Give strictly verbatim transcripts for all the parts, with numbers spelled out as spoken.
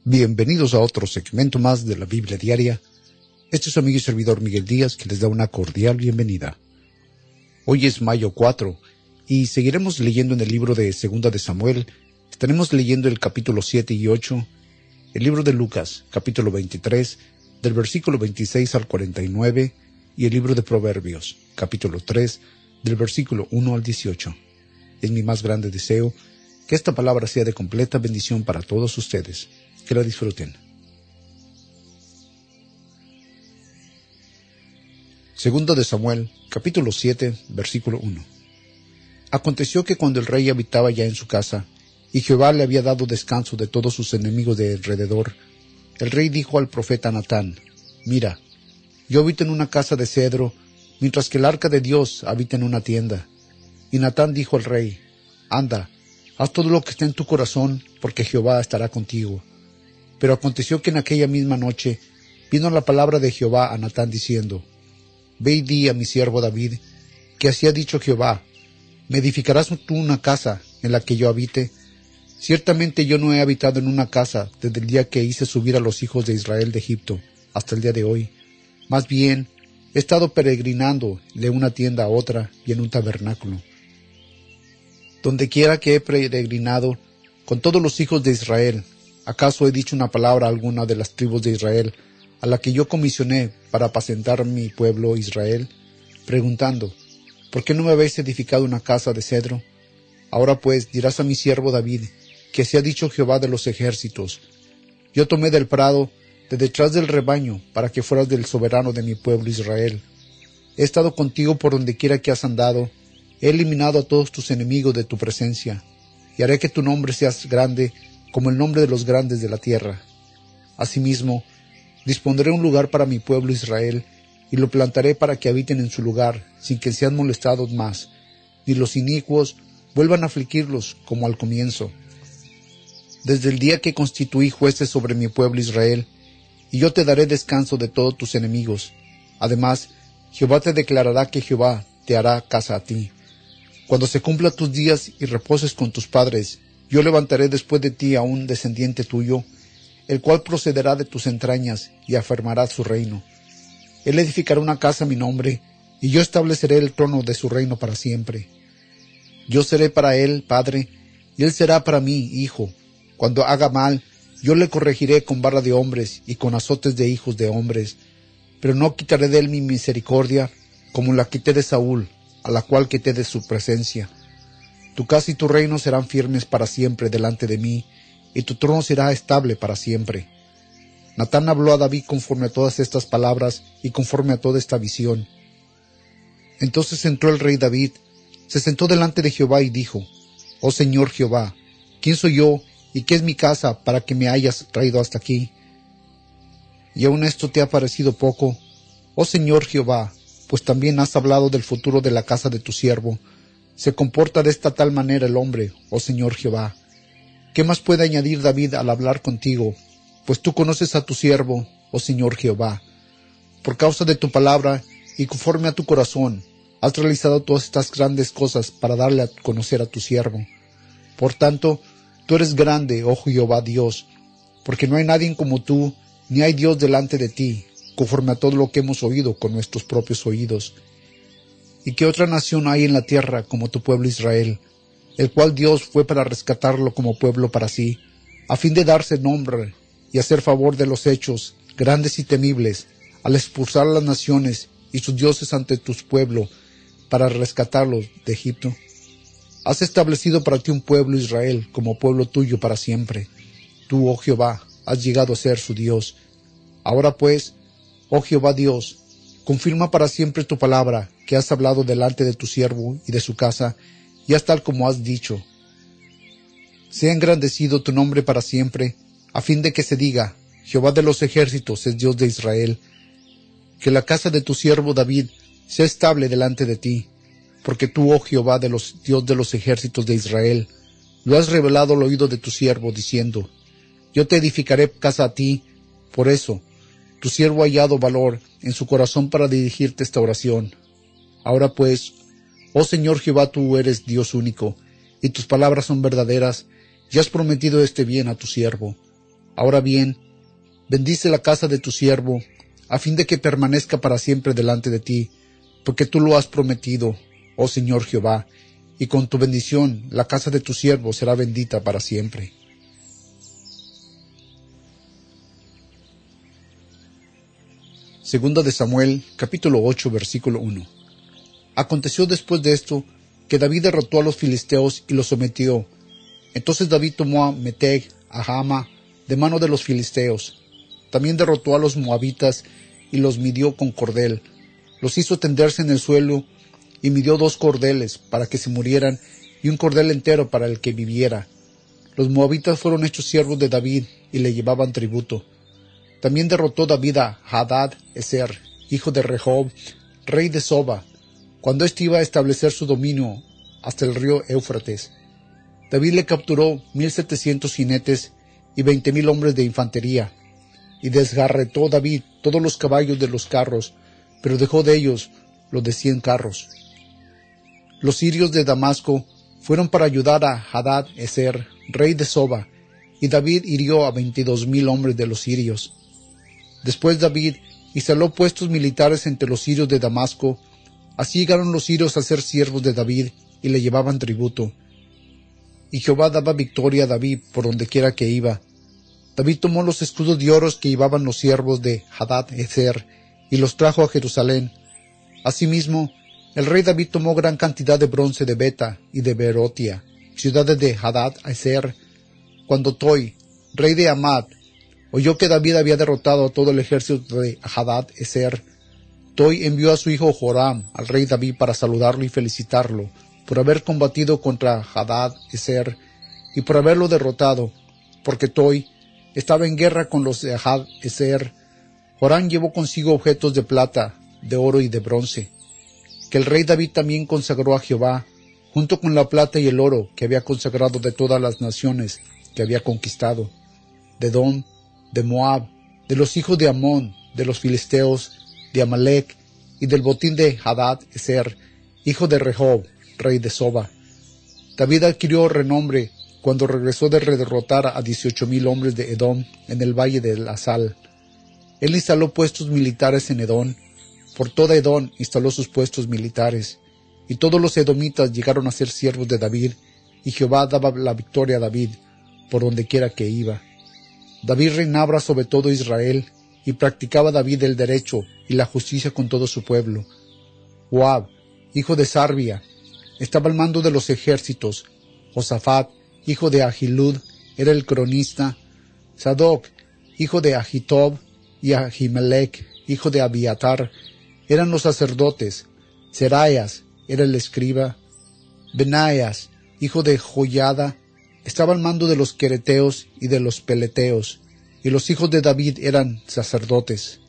Bienvenidos a otro segmento más de la Biblia Diaria. Este es su amigo y servidor Miguel Díaz, que les da una cordial bienvenida. Hoy es mayo cuatro y seguiremos leyendo en el libro de Segunda de Samuel. Estaremos leyendo el capítulo siete y ocho, el libro de Lucas, capítulo veintitrés, del versículo veintiséis al cuarenta y nueve, y el libro de Proverbios, capítulo tres, del versículo uno al dieciocho. Es mi más grande deseo que esta palabra sea de completa bendición para todos ustedes. Que la disfruten. Segunda de Samuel, capítulo siete, versículo uno. Aconteció que cuando el rey habitaba ya en su casa, y Jehová le había dado descanso de todos sus enemigos de alrededor, el rey dijo al profeta Natán: Mira, yo habito en una casa de cedro, mientras que el arca de Dios habita en una tienda. Y Natán dijo al rey: Anda, haz todo lo que esté en tu corazón, porque Jehová estará contigo. Pero aconteció que en aquella misma noche vino la palabra de Jehová a Natán diciendo: Ve y di a mi siervo David, que así ha dicho Jehová: ¿Me edificarás tú una casa en la que yo habite? Ciertamente yo no he habitado en una casa desde el día que hice subir a los hijos de Israel de Egipto hasta el día de hoy. Más bien, he estado peregrinando de una tienda a otra y en un tabernáculo. Donde quiera que he peregrinado con todos los hijos de Israel, ¿acaso he dicho una palabra a alguna de las tribus de Israel, a la que yo comisioné para apacentar mi pueblo Israel, preguntando: ¿por qué no me habéis edificado una casa de cedro? Ahora pues dirás a mi siervo David, que así ha dicho Jehová de los ejércitos: Yo tomé del prado, de detrás del rebaño, para que fueras del soberano de mi pueblo Israel. He estado contigo por donde quiera que has andado, he eliminado a todos tus enemigos de tu presencia, y haré que tu nombre sea grande como el nombre de los grandes de la tierra. Asimismo, dispondré un lugar para mi pueblo Israel, y lo plantaré para que habiten en su lugar, sin que sean molestados más, ni los inicuos vuelvan a afligirlos como al comienzo. Desde el día que constituí jueces sobre mi pueblo Israel, y yo te daré descanso de todos tus enemigos. Además, Jehová te declarará que Jehová te hará casa a ti. Cuando se cumplan tus días y reposes con tus padres, yo levantaré después de ti a un descendiente tuyo, el cual procederá de tus entrañas y afirmará su reino. Él edificará una casa a mi nombre, y yo estableceré el trono de su reino para siempre. Yo seré para él padre, y él será para mí hijo. Cuando haga mal, yo le corregiré con vara de hombres y con azotes de hijos de hombres, pero no quitaré de él mi misericordia, como la quité de Saúl, a la cual quité de su presencia. Tu casa y tu reino serán firmes para siempre delante de mí, y tu trono será estable para siempre. Natán habló a David conforme a todas estas palabras y conforme a toda esta visión. Entonces entró el rey David, se sentó delante de Jehová y dijo: Oh Señor Jehová, ¿quién soy yo y qué es mi casa para que me hayas traído hasta aquí? ¿Y aun esto te ha parecido poco? Oh Señor Jehová, pues también has hablado del futuro de la casa de tu siervo. Se comporta de esta tal manera el hombre, oh Señor Jehová. ¿Qué más puede añadir David al hablar contigo? Pues tú conoces a tu siervo, oh Señor Jehová. Por causa de tu palabra y conforme a tu corazón, has realizado todas estas grandes cosas para darle a conocer a tu siervo. Por tanto, tú eres grande, oh Jehová Dios, porque no hay nadie como tú, ni hay Dios delante de ti, conforme a todo lo que hemos oído con nuestros propios oídos. ¿Y qué otra nación hay en la tierra como tu pueblo Israel, el cual Dios fue para rescatarlo como pueblo para sí, a fin de darse nombre y hacer favor de los hechos grandes y temibles, al expulsar a las naciones y sus dioses ante tu pueblo, para rescatarlos de Egipto? Has establecido para ti un pueblo Israel como pueblo tuyo para siempre. Tú, oh Jehová, has llegado a ser su Dios. Ahora pues, oh Jehová Dios, confirma para siempre tu palabra, que has hablado delante de tu siervo y de su casa, y haz tal como has dicho. Sea engrandecido tu nombre para siempre, a fin de que se diga: Jehová de los ejércitos es Dios de Israel. Que la casa de tu siervo David sea estable delante de ti, porque tú, oh Jehová de los Dios de los ejércitos de Israel, lo has revelado al oído de tu siervo, diciendo: Yo te edificaré casa a ti. Por eso, tu siervo ha hallado valor en su corazón para dirigirte esta oración. Ahora pues, oh Señor Jehová, tú eres Dios único, y tus palabras son verdaderas, y has prometido este bien a tu siervo. Ahora bien, bendice la casa de tu siervo, a fin de que permanezca para siempre delante de ti, porque tú lo has prometido, oh Señor Jehová, y con tu bendición la casa de tu siervo será bendita para siempre. Segunda de Samuel, capítulo ocho, versículo uno. Aconteció después de esto, que David derrotó a los filisteos y los sometió. Entonces David tomó a Meteg, a Jama, de mano de los filisteos. También derrotó a los moabitas y los midió con cordel. Los hizo tenderse en el suelo y midió dos cordeles para que se murieran y un cordel entero para el que viviera. Los moabitas fueron hechos siervos de David y le llevaban tributo. También derrotó David a Hadad-ezer, hijo de Rehob, rey de Soba, cuando éste iba a establecer su dominio hasta el río Éufrates. David le capturó mil setecientos jinetes y veinte mil hombres de infantería, y desgarretó David todos los caballos de los carros, pero dejó de ellos los de cien carros. Los sirios de Damasco fueron para ayudar a Hadad-ezer, rey de Soba, y David hirió a veintidós mil hombres de los sirios. Después David instaló puestos militares entre los sirios de Damasco. Así llegaron los sirios a ser siervos de David y le llevaban tributo. Y Jehová daba victoria a David por donde quiera que iba. David tomó los escudos de oro que llevaban los siervos de Hadad-ezer y los trajo a Jerusalén. Asimismo, el rey David tomó gran cantidad de bronce de Beta y de Berotia, ciudades de Hadad-ezer. Cuando Toi, rey de Amad, oyó que David había derrotado a todo el ejército de Hadad-ezer, Toi envió a su hijo Joram al rey David para saludarlo y felicitarlo por haber combatido contra Hadad-ezer y por haberlo derrotado, porque Toi estaba en guerra con los de Hadad-ezer. Joram llevó consigo objetos de plata, de oro y de bronce, que el rey David también consagró a Jehová, junto con la plata y el oro que había consagrado de todas las naciones que había conquistado, de Edom, de Moab, de los hijos de Amón, de los filisteos, de Amalec, y del botín de Hadad-ezer, hijo de Rehob, rey de Soba. David adquirió renombre cuando regresó de derrotar a dieciocho mil hombres de Edom en el valle de la Sal. Él instaló puestos militares en Edom. Por toda Edom instaló sus puestos militares, y todos los edomitas llegaron a ser siervos de David, y Jehová daba la victoria a David por donde quiera que iba. David reinaba sobre todo Israel, y practicaba David el derecho y la justicia con todo su pueblo. Joab, hijo de Sarbia, estaba al mando de los ejércitos. Josafat, hijo de Ahilud, era el cronista. Sadoc, hijo de Ahitob, y Ahimelech, hijo de Abiatar, eran los sacerdotes. Seraías era el escriba. Benaías, hijo de Joiada, estaba al mando de los quereteos y de los peleteos, y los hijos de David eran sacerdotes.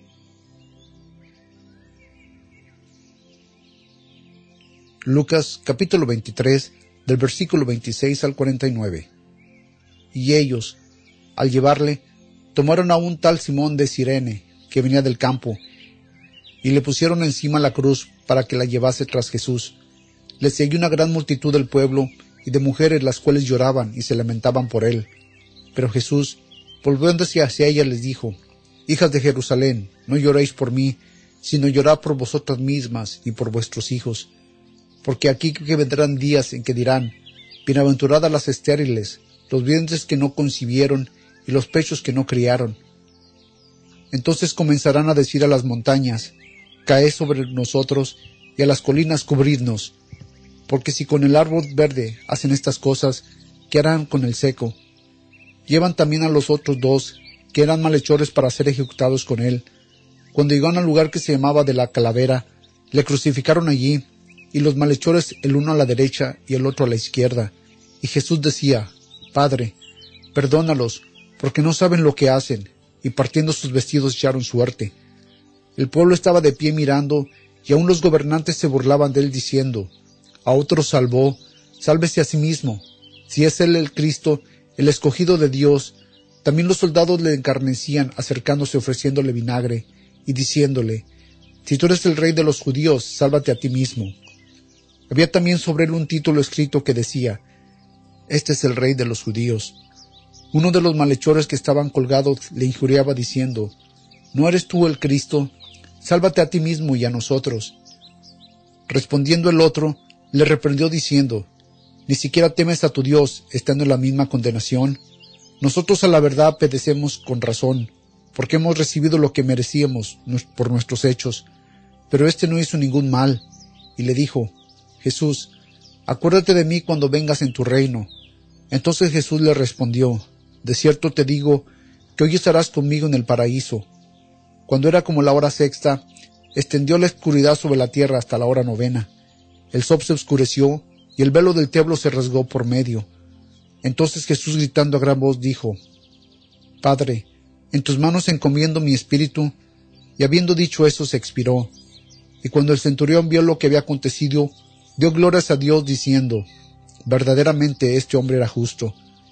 Lucas capítulo veintitrés, del versículo veintiséis al cuarenta y nueve. Y ellos, al llevarle, tomaron a un tal Simón de Cirene, que venía del campo, y le pusieron encima la cruz para que la llevase tras Jesús. Le seguía una gran multitud del pueblo y de mujeres, las cuales lloraban y se lamentaban por él. Pero Jesús, volviéndose hacia ellas, les dijo: Hijas de Jerusalén, no lloréis por mí, sino llorad por vosotras mismas y por vuestros hijos. Porque aquí que vendrán días en que dirán: Bienaventuradas las estériles, los vientres que no concibieron y los pechos que no criaron. Entonces comenzarán a decir a las montañas: Caed sobre nosotros, y a las colinas cubridnos. Porque si con el árbol verde hacen estas cosas, ¿qué harán con el seco? Llevan también a los otros dos, que eran malhechores, para ser ejecutados con él. Cuando llegaron al lugar que se llamaba de la Calavera, le crucificaron allí, y los malhechores el uno a la derecha y el otro a la izquierda. Y Jesús decía: Padre, perdónalos, porque no saben lo que hacen. Y partiendo sus vestidos echaron suerte. El pueblo estaba de pie mirando, y aun los gobernantes se burlaban de él, diciendo: A otros salvó, sálvese a sí mismo. Si es él el Cristo, el escogido de Dios. También los soldados le encarnecían, acercándose, ofreciéndole vinagre, y diciéndole: Si tú eres el rey de los judíos, sálvate a ti mismo. Había también sobre él un título escrito que decía: Este es el rey de los judíos. Uno de los malhechores que estaban colgados le injuriaba diciendo: ¿No eres tú el Cristo? Sálvate a ti mismo y a nosotros. Respondiendo el otro, le reprendió diciendo: ¿Ni siquiera temes a tu Dios, estando en la misma condenación? Nosotros a la verdad padecemos con razón, porque hemos recibido lo que merecíamos por nuestros hechos. Pero éste no hizo ningún mal. Y le dijo: Jesús, acuérdate de mí cuando vengas en tu reino. Entonces Jesús le respondió: De cierto te digo, que hoy estarás conmigo en el paraíso. Cuando era como la hora sexta, extendió la oscuridad sobre la tierra hasta la hora novena. El sol se oscureció, y el velo del templo se rasgó por medio. Entonces Jesús, gritando a gran voz, dijo: Padre, en tus manos encomiendo mi espíritu. Y habiendo dicho eso, se expiró. Y cuando el centurión vio lo que había acontecido, dio glorias a Dios, diciendo: Verdaderamente este hombre era justo.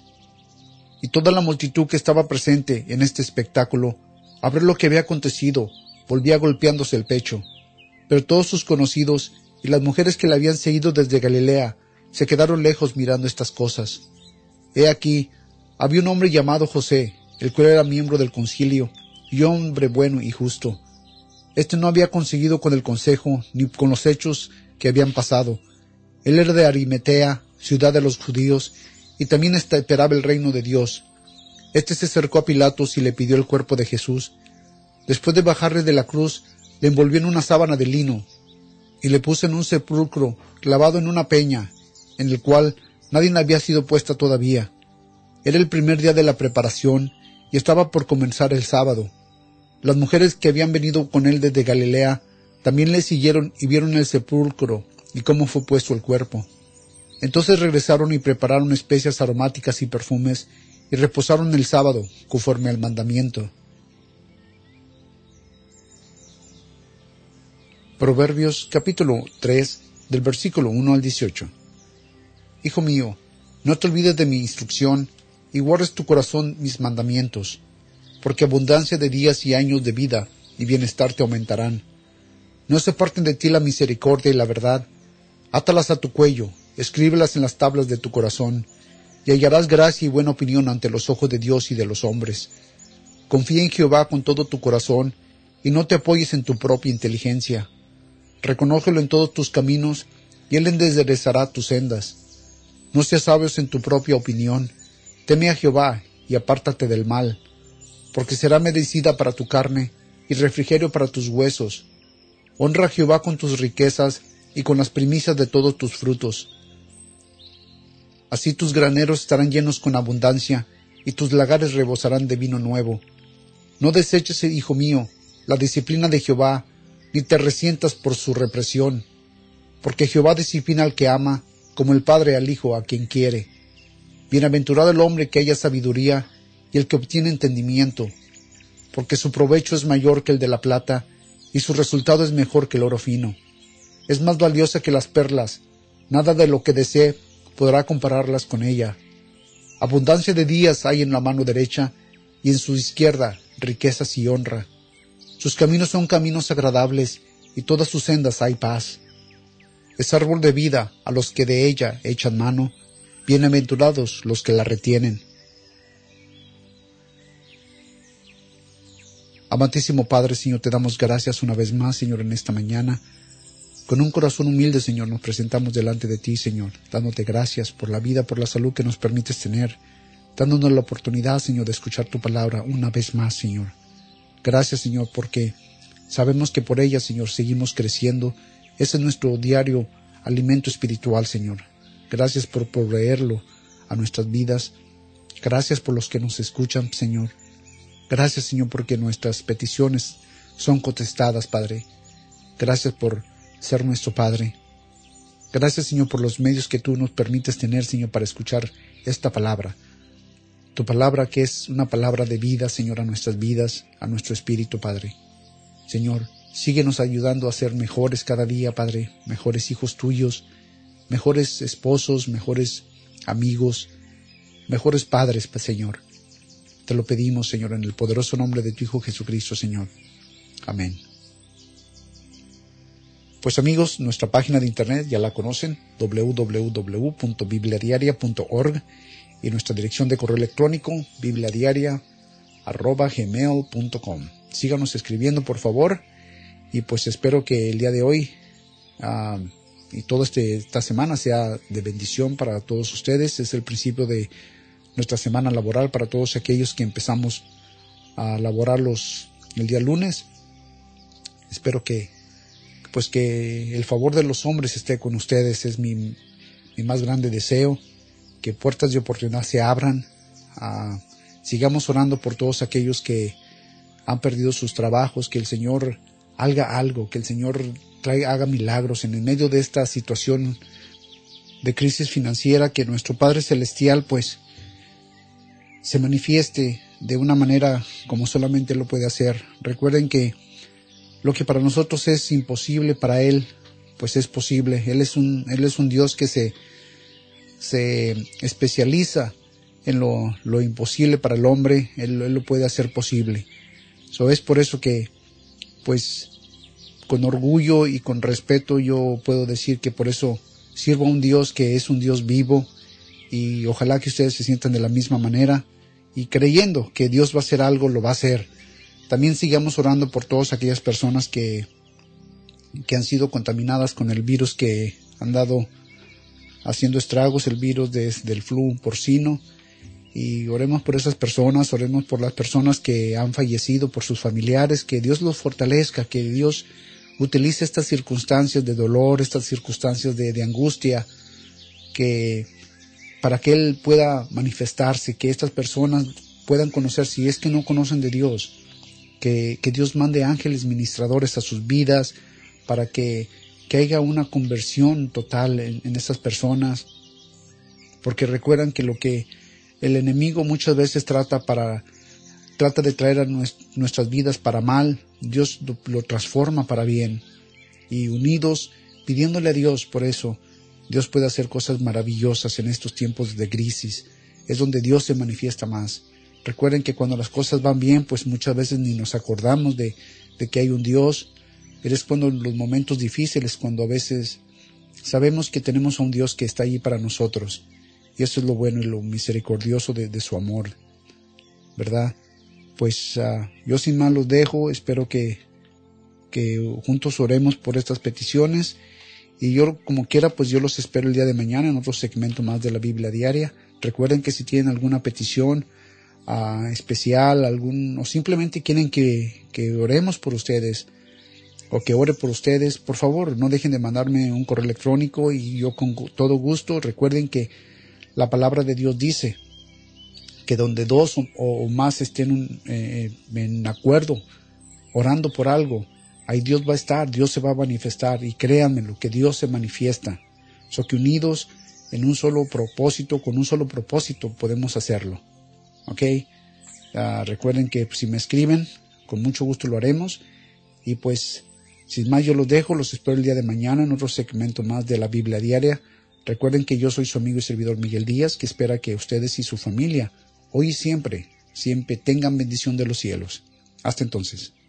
Y toda la multitud que estaba presente en este espectáculo, al ver lo que había acontecido, volvía golpeándose el pecho. Pero todos sus conocidos y las mujeres que le habían seguido desde Galilea se quedaron lejos mirando estas cosas. He aquí, había un hombre llamado José, el cual era miembro del concilio, y hombre bueno y justo. Este no había conseguido con el consejo ni con los hechos que habían pasado. Él era de Arimatea, ciudad de los judíos, y también esperaba el reino de Dios. Este se acercó a Pilatos y le pidió el cuerpo de Jesús. Después de bajarle de la cruz, le envolvió en una sábana de lino, y le puso en un sepulcro clavado en una peña, en el cual nadie había sido puesta todavía. Era el primer día de la preparación, y estaba por comenzar el sábado. Las mujeres que habían venido con él desde Galilea también le siguieron y vieron el sepulcro y cómo fue puesto el cuerpo. Entonces regresaron y prepararon especias aromáticas y perfumes, y reposaron el sábado, conforme al mandamiento. Proverbios capítulo tres, del versículo uno al dieciocho. Hijo mío, no te olvides de mi instrucción, y guardes tu corazón mis mandamientos, porque abundancia de días y años de vida y bienestar te aumentarán. No se aparten de ti la misericordia y la verdad. Átalas a tu cuello, escríbelas en las tablas de tu corazón, y hallarás gracia y buena opinión ante los ojos de Dios y de los hombres. Confía en Jehová con todo tu corazón, y no te apoyes en tu propia inteligencia. Reconócelo en todos tus caminos, y él enderezará tus sendas. No seas sabios en tu propia opinión. Teme a Jehová, y apártate del mal, porque será medicina para tu carne, y refrigerio para tus huesos. Honra a Jehová con tus riquezas, y con las primicias de todos tus frutos. Así tus graneros estarán llenos con abundancia, y tus lagares rebosarán de vino nuevo. No deseches, hijo mío, la disciplina de Jehová, ni te resientas por su represión, porque Jehová disciplina al que ama, como el padre al hijo a quien quiere. Bienaventurado el hombre que haya sabiduría, y el que obtiene entendimiento, porque su provecho es mayor que el de la plata, y su resultado es mejor que el oro fino. Es más valiosa que las perlas, nada de lo que desee podrá compararlas con ella. Abundancia de días hay en la mano derecha, y en su izquierda riquezas y honra. Sus caminos son caminos agradables, y todas sus sendas hay paz. Es árbol de vida a los que de ella echan mano, bienaventurados los que la retienen. Amantísimo Padre, Señor, te damos gracias una vez más, Señor, en esta mañana. Con un corazón humilde, Señor, nos presentamos delante de ti, Señor, dándote gracias por la vida, por la salud que nos permites tener, dándonos la oportunidad, Señor, de escuchar tu palabra una vez más, Señor. Gracias, Señor, porque sabemos que por ella, Señor, seguimos creciendo. Ese es nuestro diario alimento espiritual, Señor. Gracias por proveerlo a nuestras vidas. Gracias por los que nos escuchan, Señor. Gracias, Señor, porque nuestras peticiones son contestadas, Padre. Gracias por ser nuestro Padre. Gracias, Señor, por los medios que tú nos permites tener, Señor, para escuchar esta palabra. Tu palabra que es una palabra de vida, Señor, a nuestras vidas, a nuestro espíritu, Padre. Señor, síguenos ayudando a ser mejores cada día, Padre, mejores hijos tuyos, mejores esposos, mejores amigos, mejores padres, Señor. Te lo pedimos, Señor, en el poderoso nombre de tu Hijo Jesucristo, Señor. Amén. Pues amigos, nuestra página de internet ya la conocen, doble u doble u doble u punto biblia diaria punto org, y nuestra dirección de correo electrónico bibliadiaria arroba gmail punto com. Síganos escribiendo, por favor, y pues espero que el día de hoy uh, y toda este, esta semana sea de bendición para todos ustedes. Es el principio de nuestra semana laboral para todos aquellos que empezamos a laborar los, el día lunes. Espero que pues que el favor de los hombres esté con ustedes. Es mi, mi más grande deseo, que puertas de oportunidad se abran. Uh, sigamos orando por todos aquellos que han perdido sus trabajos, que el Señor haga algo, que el Señor traiga, haga milagros en el medio de esta situación de crisis financiera, que nuestro Padre Celestial pues se manifieste de una manera como solamente lo puede hacer. Recuerden que lo que para nosotros es imposible, para Él pues es posible. Él es un, Él es un Dios que se, se especializa en lo, lo imposible para el hombre. Él, Él lo puede hacer posible. So, es por eso que pues con orgullo y con respeto yo puedo decir que por eso sirvo a un Dios que es un Dios vivo, y ojalá que ustedes se sientan de la misma manera y creyendo que Dios va a hacer algo, lo va a hacer. También sigamos orando por todas aquellas personas que, que han sido contaminadas con el virus que han dado haciendo estragos, el virus de, del flu porcino. Y oremos por esas personas, oremos por las personas que han fallecido, por sus familiares, que Dios los fortalezca, que Dios utilice estas circunstancias de dolor, estas circunstancias de, de angustia, que para que Él pueda manifestarse, que estas personas puedan conocer, si es que no conocen de Dios, que, que Dios mande ángeles ministradores a sus vidas, para que, que haya una conversión total en, en estas personas, porque recuerdan que lo que el enemigo muchas veces trata para trata de traer a nuestras vidas para mal, Dios lo, lo transforma para bien. Y unidos, pidiéndole a Dios por eso, Dios puede hacer cosas maravillosas en estos tiempos de crisis. Es donde Dios se manifiesta más. Recuerden que cuando las cosas van bien, pues muchas veces ni nos acordamos de, de que hay un Dios. Pero es cuando en los momentos difíciles, cuando a veces sabemos que tenemos a un Dios que está allí para nosotros. Y eso es lo bueno y lo misericordioso de, de su amor, ¿verdad? Pues uh, yo sin más los dejo. Espero que, que juntos oremos por estas peticiones. Y yo, como quiera, pues yo los espero el día de mañana en otro segmento más de la Biblia Diaria. Recuerden que si tienen alguna petición uh, especial, algún, o simplemente quieren que, que oremos por ustedes, o que ore por ustedes, por favor, no dejen de mandarme un correo electrónico y yo con todo gusto. Recuerden que la palabra de Dios dice que donde dos o, o más estén eh, en acuerdo, orando por algo, ahí Dios va a estar, Dios se va a manifestar, y créanme lo que Dios se manifiesta. So que unidos en un solo propósito, con un solo propósito podemos hacerlo. ¿Ok? Uh, recuerden que si me escriben, con mucho gusto lo haremos. Y pues, sin más yo los dejo, los espero el día de mañana en otro segmento más de la Biblia Diaria. Recuerden que yo soy su amigo y servidor Miguel Díaz, que espera que ustedes y su familia, hoy y siempre, siempre tengan bendición de los cielos. Hasta entonces.